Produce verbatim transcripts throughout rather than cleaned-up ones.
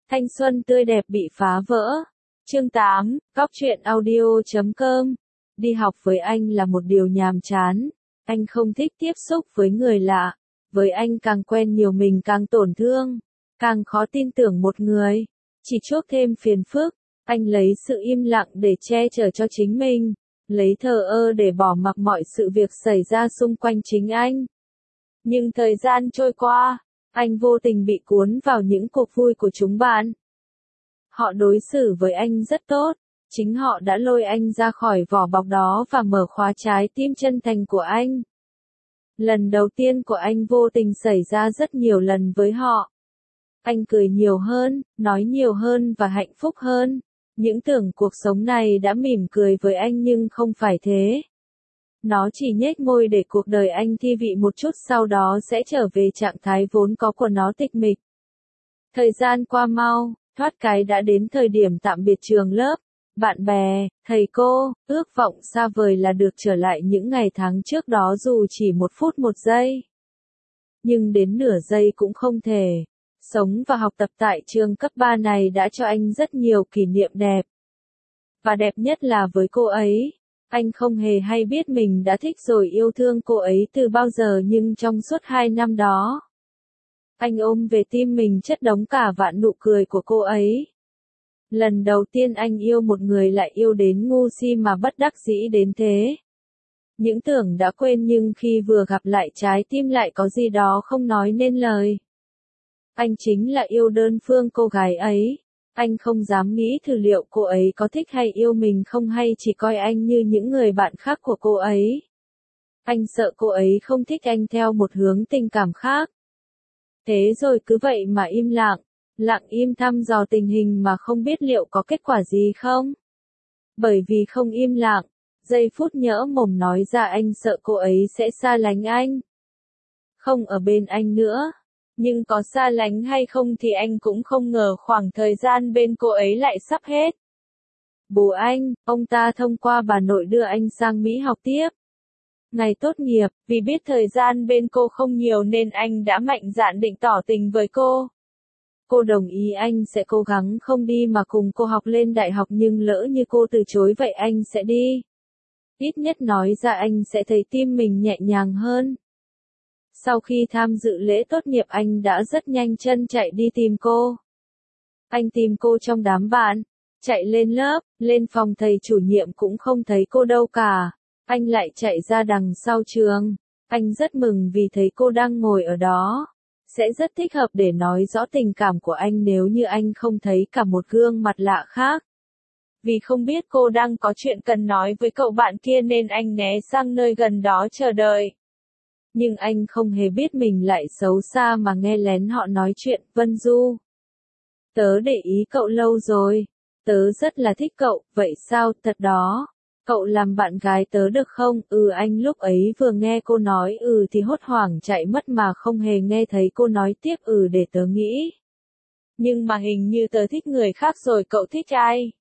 Thanh xuân tươi đẹp bị phá vỡ. Chương tám, Cóc truyện audio chấm com. Đi học với anh là một điều nhàm chán. Anh không thích tiếp xúc với người lạ. Với anh càng quen nhiều mình càng tổn thương. Càng khó tin tưởng một người. Chỉ chuốc thêm phiền phức. Anh lấy sự im lặng để che chở cho chính mình. Lấy thờ ơ để bỏ mặc mọi sự việc xảy ra xung quanh chính anh. Nhưng thời gian trôi qua, anh vô tình bị cuốn vào những cuộc vui của chúng bạn. Họ đối xử với anh rất tốt, chính họ đã lôi anh ra khỏi vỏ bọc đó và mở khóa trái tim chân thành của anh. Lần đầu tiên của anh vô tình xảy ra rất nhiều lần với họ. Anh cười nhiều hơn, nói nhiều hơn và hạnh phúc hơn. Những tưởng cuộc sống này đã mỉm cười với anh nhưng không phải thế. Nó chỉ nhếch môi để cuộc đời anh thi vị một chút sau đó sẽ trở về trạng thái vốn có của nó tịch mịch. Thời gian qua mau, thoát cái đã đến thời điểm tạm biệt trường lớp, bạn bè, thầy cô, ước vọng xa vời là được trở lại những ngày tháng trước đó dù chỉ một phút một giây. Nhưng đến nửa giây cũng không thể. Sống và học tập tại trường cấp ba này đã cho anh rất nhiều kỷ niệm đẹp. Và đẹp nhất là với cô ấy. Anh không hề hay biết mình đã thích rồi yêu thương cô ấy từ bao giờ nhưng trong suốt hai năm đó. Anh ôm về tim mình chất đống cả vạn nụ cười của cô ấy. Lần đầu tiên anh yêu một người lại yêu đến ngu si mà bất đắc dĩ đến thế. Những tưởng đã quên nhưng khi vừa gặp lại trái tim lại có gì đó không nói nên lời. Anh chính là yêu đơn phương cô gái ấy. Anh không dám nghĩ thử liệu cô ấy có thích hay yêu mình không hay chỉ coi anh như những người bạn khác của cô ấy. Anh sợ cô ấy không thích anh theo một hướng tình cảm khác. Thế rồi cứ vậy mà im lặng, lặng im thăm dò tình hình mà không biết liệu có kết quả gì không. Bởi vì không im lặng, giây phút nhỡ mồm nói ra anh sợ cô ấy sẽ xa lánh anh. Không ở bên anh nữa. Nhưng có xa lánh hay không thì anh cũng không ngờ khoảng thời gian bên cô ấy lại sắp hết. Bố anh, ông ta thông qua bà nội đưa anh sang Mỹ học tiếp. Ngày tốt nghiệp, vì biết thời gian bên cô không nhiều nên anh đã mạnh dạn định tỏ tình với cô. Cô đồng ý anh sẽ cố gắng không đi mà cùng cô học lên đại học nhưng lỡ như cô từ chối vậy anh sẽ đi. Ít nhất nói ra anh sẽ thấy tim mình nhẹ nhàng hơn. Sau khi tham dự lễ tốt nghiệp anh đã rất nhanh chân chạy đi tìm cô. Anh tìm cô trong đám bạn, chạy lên lớp, lên phòng thầy chủ nhiệm cũng không thấy cô đâu cả. Anh lại chạy ra đằng sau trường. Anh rất mừng vì thấy cô đang ngồi ở đó. Sẽ rất thích hợp để nói rõ tình cảm của anh nếu như anh không thấy cả một gương mặt lạ khác. Vì không biết cô đang có chuyện cần nói với cậu bạn kia nên anh né sang nơi gần đó chờ đợi. Nhưng anh không hề biết mình lại xấu xa mà nghe lén họ nói chuyện. Vân Du, tớ để ý cậu lâu rồi. Tớ rất là thích cậu, vậy sao, thật đó. Cậu làm bạn gái tớ được không? Ừ, anh lúc ấy vừa nghe cô nói ừ thì hốt hoảng chạy mất mà không hề nghe thấy cô nói tiếp ừ để tớ nghĩ. Nhưng mà hình như tớ thích người khác rồi, cậu thích ai?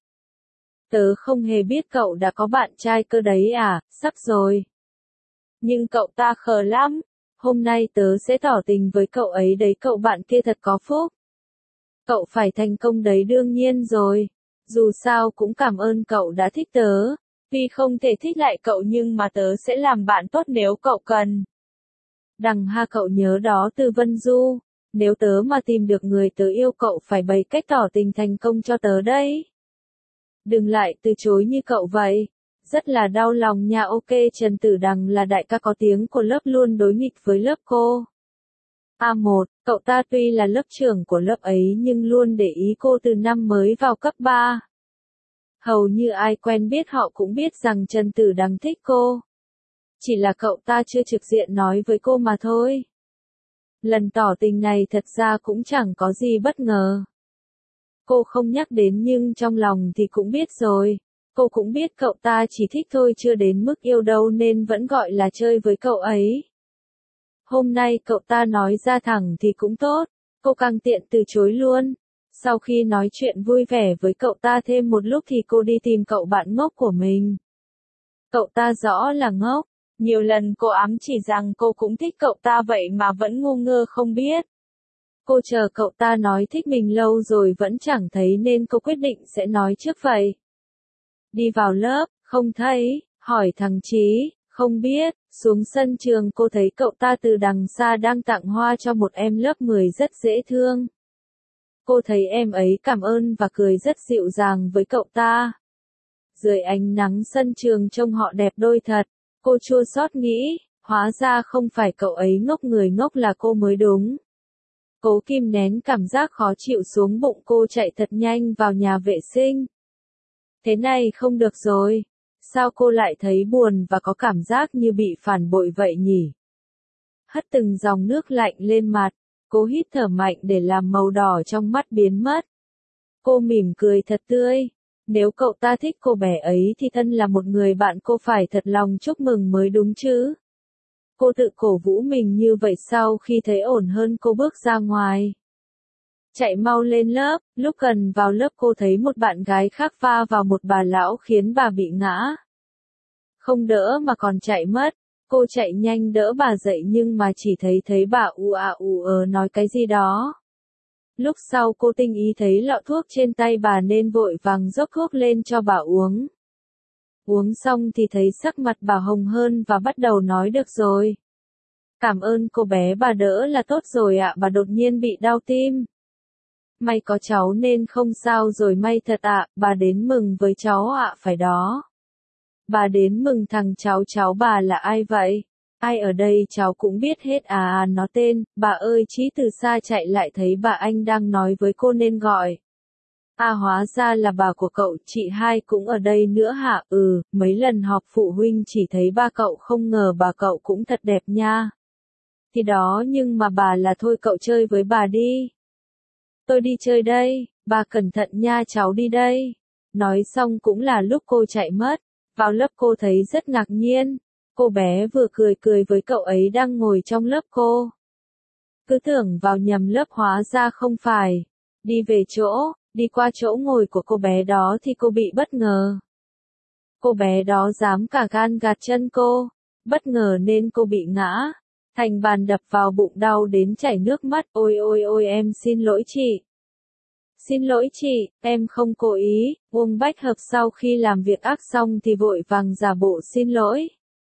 Tớ không hề biết cậu đã có bạn trai cơ đấy à, sắp rồi. Nhưng cậu ta khờ lắm. Hôm nay tớ sẽ tỏ tình với cậu ấy đấy, cậu bạn kia thật có phúc. Cậu phải thành công đấy, đương nhiên rồi. Dù sao cũng cảm ơn cậu đã thích tớ. Vì không thể thích lại cậu nhưng mà tớ sẽ làm bạn tốt nếu cậu cần. Đằng ha, cậu nhớ đó từ Vân Du. Nếu tớ mà tìm được người tớ yêu cậu phải bày cách tỏ tình thành công cho tớ đấy. Đừng lại từ chối như cậu vậy. Rất là đau lòng nha. Ok, Trần Tử Đằng là đại ca có tiếng của lớp luôn đối nghịch với lớp cô. A một, cậu ta tuy là lớp trưởng của lớp ấy nhưng luôn để ý cô từ năm mới vào cấp ba. Hầu như ai quen biết họ cũng biết rằng Trần Tử Đằng thích cô. Chỉ là cậu ta chưa trực diện nói với cô mà thôi. Lần tỏ tình này thật ra cũng chẳng có gì bất ngờ. Cô không nhắc đến nhưng trong lòng thì cũng biết rồi. Cô cũng biết cậu ta chỉ thích thôi chưa đến mức yêu đâu nên vẫn gọi là chơi với cậu ấy. Hôm nay cậu ta nói ra thẳng thì cũng tốt, cô càng tiện từ chối luôn. Sau khi nói chuyện vui vẻ với cậu ta thêm một lúc thì cô đi tìm cậu bạn ngốc của mình. Cậu ta rõ là ngốc, nhiều lần cô ám chỉ rằng cô cũng thích cậu ta vậy mà vẫn ngu ngơ không biết. Cô chờ cậu ta nói thích mình lâu rồi vẫn chẳng thấy nên cô quyết định sẽ nói trước vậy. Đi vào lớp, không thấy, hỏi thằng Chí, không biết, xuống sân trường cô thấy cậu ta từ đằng xa đang tặng hoa cho một em lớp mười rất dễ thương. Cô thấy em ấy cảm ơn và cười rất dịu dàng với cậu ta. Dưới ánh nắng sân trường trông họ đẹp đôi thật, cô chua xót nghĩ, hóa ra không phải cậu ấy ngốc, người ngốc là cô mới đúng. Cố kìm nén cảm giác khó chịu xuống bụng, cô chạy thật nhanh vào nhà vệ sinh. Thế này không được rồi. Sao cô lại thấy buồn và có cảm giác như bị phản bội vậy nhỉ? Hất từng dòng nước lạnh lên mặt, cô hít thở mạnh để làm màu đỏ trong mắt biến mất. Cô mỉm cười thật tươi. Nếu cậu ta thích cô bé ấy thì thân là một người bạn cô phải thật lòng chúc mừng mới đúng chứ. Cô tự cổ vũ mình như vậy. Sau khi thấy ổn hơn cô bước ra ngoài. Chạy mau lên lớp, lúc gần vào lớp cô thấy một bạn gái khác va vào một bà lão khiến bà bị ngã. Không đỡ mà còn chạy mất, cô chạy nhanh đỡ bà dậy nhưng mà chỉ thấy thấy bà u à u ờ nói cái gì đó. Lúc sau cô tinh ý thấy lọ thuốc trên tay bà nên vội vàng dốc thuốc lên cho bà uống. Uống xong thì thấy sắc mặt bà hồng hơn và bắt đầu nói được rồi. Cảm ơn cô bé, bà đỡ là tốt rồi ạ, bà đột nhiên bị đau tim. May có cháu nên không sao rồi, may thật ạ, bà đến mừng với cháu ạ, phải đó. Bà đến mừng thằng cháu, cháu bà là ai vậy? Ai ở đây cháu cũng biết hết à, nó tên, bà ơi. Chí từ xa chạy lại thấy bà anh đang nói với cô nên gọi. À, hóa ra là bà của cậu. Chị hai cũng ở đây nữa hả? Ừ, mấy lần họp phụ huynh chỉ thấy ba cậu, không ngờ bà cậu cũng thật đẹp nha. Thì đó, nhưng mà bà là thôi cậu chơi với bà đi. Tôi đi chơi đây, bà cẩn thận nha, cháu đi đây. Nói xong cũng là lúc cô chạy mất. Vào lớp cô thấy rất ngạc nhiên. Cô bé vừa cười cười với cậu ấy đang ngồi trong lớp cô. Cứ tưởng vào nhầm lớp, hóa ra không phải. Đi về chỗ, đi qua chỗ ngồi của cô bé đó thì cô bị bất ngờ. Cô bé đó dám cả gan gạt chân cô. Bất ngờ nên cô bị ngã. Thành bàn đập vào bụng, đau đến chảy nước mắt. Ôi ôi ôi, em xin lỗi chị. Xin lỗi chị, em không cố ý. Uông Bách Hợp sau khi làm việc ác xong thì vội vàng giả bộ xin lỗi.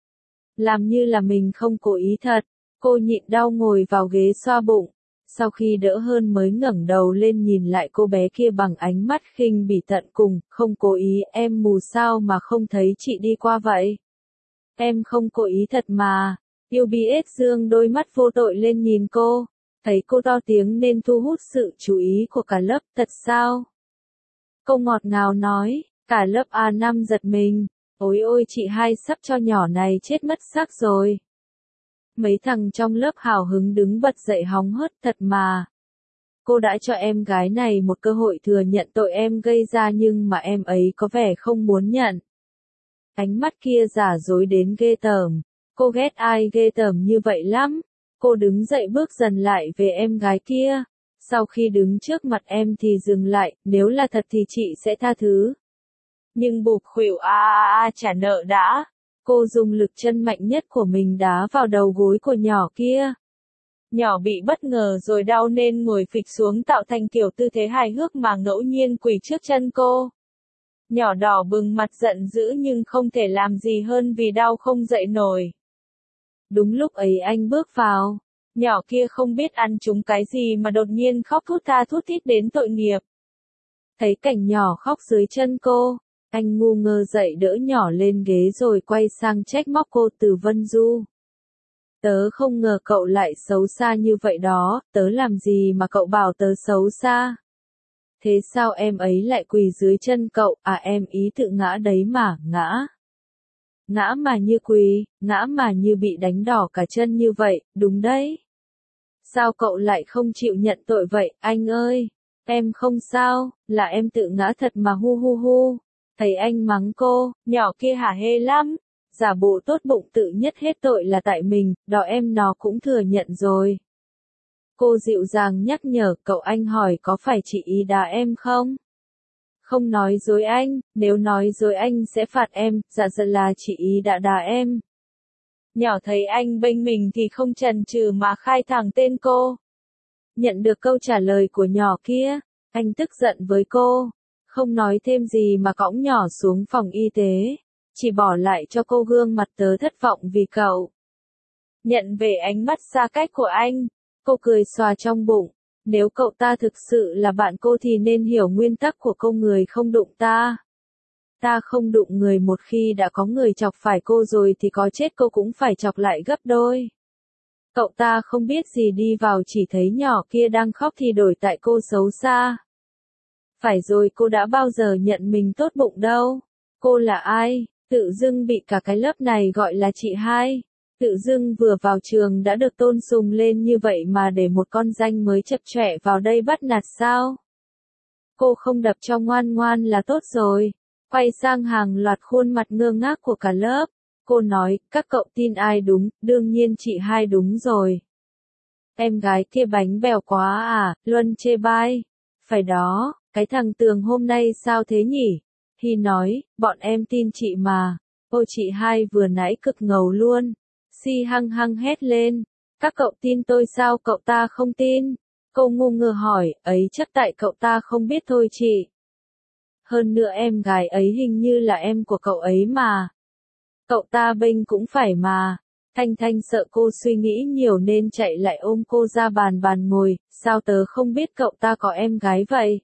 Làm như là mình không cố ý thật. Cô nhịn đau ngồi vào ghế xoa bụng. Sau khi đỡ hơn mới ngẩng đầu lên nhìn lại cô bé kia bằng ánh mắt khinh bỉ tận cùng. Không cố ý, em mù sao mà không thấy chị đi qua vậy? Em không cố ý thật mà. u bê ét dương đôi mắt vô tội lên nhìn cô. Thấy cô to tiếng nên thu hút sự chú ý của cả lớp. Thật sao? Cô ngọt ngào nói. Cả lớp a năm giật mình. Ôi ôi, chị hai sắp cho nhỏ này chết mất xác rồi. Mấy thằng trong lớp hào hứng đứng bật dậy hóng hớt. Thật mà. Cô đã cho em gái này một cơ hội thừa nhận tội em gây ra nhưng mà em ấy có vẻ không muốn nhận. Ánh mắt kia giả dối đến ghê tởm. Cô ghét ai ghê tởm như vậy lắm. Cô đứng dậy bước dần lại về em gái kia. Sau khi đứng trước mặt em thì dừng lại, nếu là thật thì chị sẽ tha thứ. Nhưng bụp khuỷu a a a trả nợ đã. Cô dùng lực chân mạnh nhất của mình đá vào đầu gối của nhỏ kia. Nhỏ bị bất ngờ rồi đau nên ngồi phịch xuống tạo thành kiểu tư thế hài hước mà ngẫu nhiên quỳ trước chân cô. Nhỏ đỏ bừng mặt giận dữ nhưng không thể làm gì hơn vì đau không dậy nổi. Đúng lúc ấy anh bước vào. Nhỏ kia không biết ăn trúng cái gì mà đột nhiên khóc thút tha thút thít đến tội nghiệp. Thấy cảnh nhỏ khóc dưới chân cô, anh ngu ngơ dậy đỡ nhỏ lên ghế rồi quay sang trách móc cô. Từ Vân Du. Tớ không ngờ cậu lại xấu xa như vậy đó, tớ làm gì mà cậu bảo tớ xấu xa? Thế sao em ấy lại quỳ dưới chân cậu? À, em ý tự ngã đấy mà, ngã. Ngã mà như quỳ, ngã mà như bị đánh đỏ cả chân như vậy, đúng đấy. Sao cậu lại không chịu nhận tội vậy, anh ơi? Em không sao, là em tự ngã thật mà, hu hu hu. Thấy anh mắng cô, nhỏ kia hả hê lắm. Giả bộ tốt bụng tự nhất hết tội là tại mình, đó em nó cũng thừa nhận rồi. Cô dịu dàng nhắc nhở. Cậu, anh hỏi có phải chị ý đá em không? Không nói dối anh, nếu nói dối anh sẽ phạt em. Dạ dạ là chị ý đã đá em. Nhỏ thấy anh bênh mình thì không chần chừ mà khai thẳng tên cô. Nhận được câu trả lời của nhỏ kia, anh tức giận với cô, không nói thêm gì mà cõng nhỏ xuống phòng y tế, chỉ bỏ lại cho cô gương mặt tớ thất vọng vì cậu. Nhận về ánh mắt xa cách của anh, cô cười xòa trong bụng, nếu cậu ta thực sự là bạn cô thì nên hiểu nguyên tắc của câu người không đụng ta. Ta không đụng người, một khi đã có người chọc phải cô rồi thì có chết cô cũng phải chọc lại gấp đôi. Cậu ta không biết gì đi vào chỉ thấy nhỏ kia đang khóc thì đổi tại cô xấu xa. Phải rồi, cô đã bao giờ nhận mình tốt bụng đâu. Cô là ai? Tự dưng bị cả cái lớp này gọi là chị hai. Tự dưng vừa vào trường đã được tôn sùng lên như vậy mà để một con danh mới chập chọe vào đây bắt nạt sao? Cô không đập cho ngoan ngoan là tốt rồi. Quay sang hàng loạt khuôn mặt ngơ ngác của cả lớp. Cô nói, các cậu tin ai đúng, đương nhiên chị hai đúng rồi. Em gái kia bánh bèo quá à, Luân chê bai. Phải đó, cái thằng Tường hôm nay sao thế nhỉ? Hi nói, bọn em tin chị mà. Ôi chị hai vừa nãy cực ngầu luôn. Si hăng hăng hét lên. Các cậu tin tôi sao cậu ta không tin? Cô ngu ngơ hỏi, ấy chắc tại cậu ta không biết thôi chị. Hơn nữa em gái ấy hình như là em của cậu ấy mà. Cậu ta bênh cũng phải mà. Thanh Thanh sợ cô suy nghĩ nhiều nên chạy lại ôm cô ra bàn bàn ngồi, sao tớ không biết cậu ta có em gái vậy?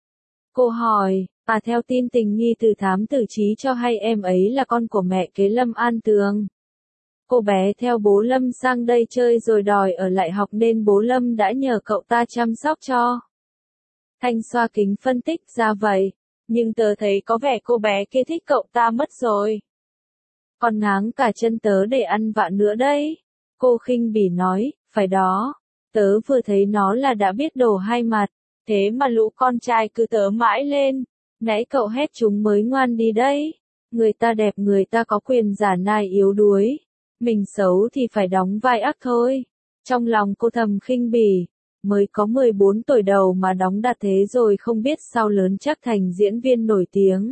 Cô hỏi, à theo tin tình nghi từ thám tử trí cho hay em ấy là con của mẹ kế Lâm An Tường. Cô bé theo bố Lâm sang đây chơi rồi đòi ở lại học nên bố Lâm đã nhờ cậu ta chăm sóc cho. Thanh xoa kính phân tích ra vậy, nhưng tớ thấy có vẻ cô bé kia thích cậu ta mất rồi. Còn ngáng cả chân tớ để ăn vạ nữa đấy. Cô khinh bỉ nói, phải đó, tớ vừa thấy nó là đã biết đồ hai mặt, thế mà lũ con trai cứ tớ mãi lên, nãy cậu hét chúng mới ngoan đi đấy. Người ta đẹp người ta có quyền giả nai yếu đuối, mình xấu thì phải đóng vai ác thôi. Trong lòng cô thầm khinh bỉ, mới có mười bốn tuổi đầu mà đóng đạt thế rồi không biết sau lớn chắc thành diễn viên nổi tiếng.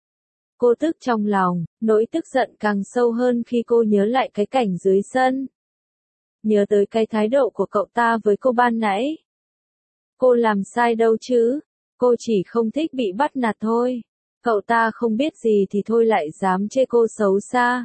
Cô tức trong lòng, nỗi tức giận càng sâu hơn khi cô nhớ lại cái cảnh dưới sân. Nhớ tới cái thái độ của cậu ta với cô ban nãy. Cô làm sai đâu chứ, cô chỉ không thích bị bắt nạt thôi. Cậu ta không biết gì thì thôi lại dám chê cô xấu xa.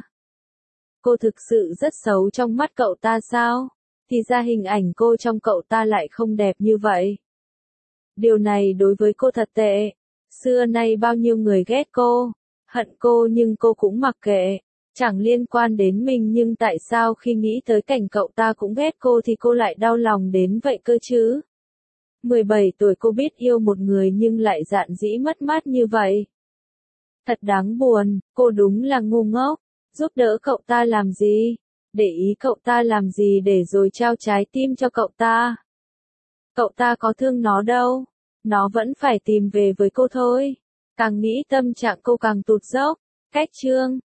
Cô thực sự rất xấu trong mắt cậu ta sao? Thì ra hình ảnh cô trong cậu ta lại không đẹp như vậy. Điều này đối với cô thật tệ. Xưa nay bao nhiêu người ghét cô, hận cô nhưng cô cũng mặc kệ. Chẳng liên quan đến mình nhưng tại sao khi nghĩ tới cảnh cậu ta cũng ghét cô thì cô lại đau lòng đến vậy cơ chứ? mười bảy tuổi cô biết yêu một người nhưng lại dạn dĩ mất mát như vậy. Thật đáng buồn, cô đúng là ngu ngốc. Giúp đỡ cậu ta làm gì? Để ý cậu ta làm gì để rồi trao trái tim cho cậu ta? Cậu ta có thương nó đâu. Nó vẫn phải tìm về với cô thôi. Càng nghĩ tâm trạng cô càng tụt dốc. Cách chương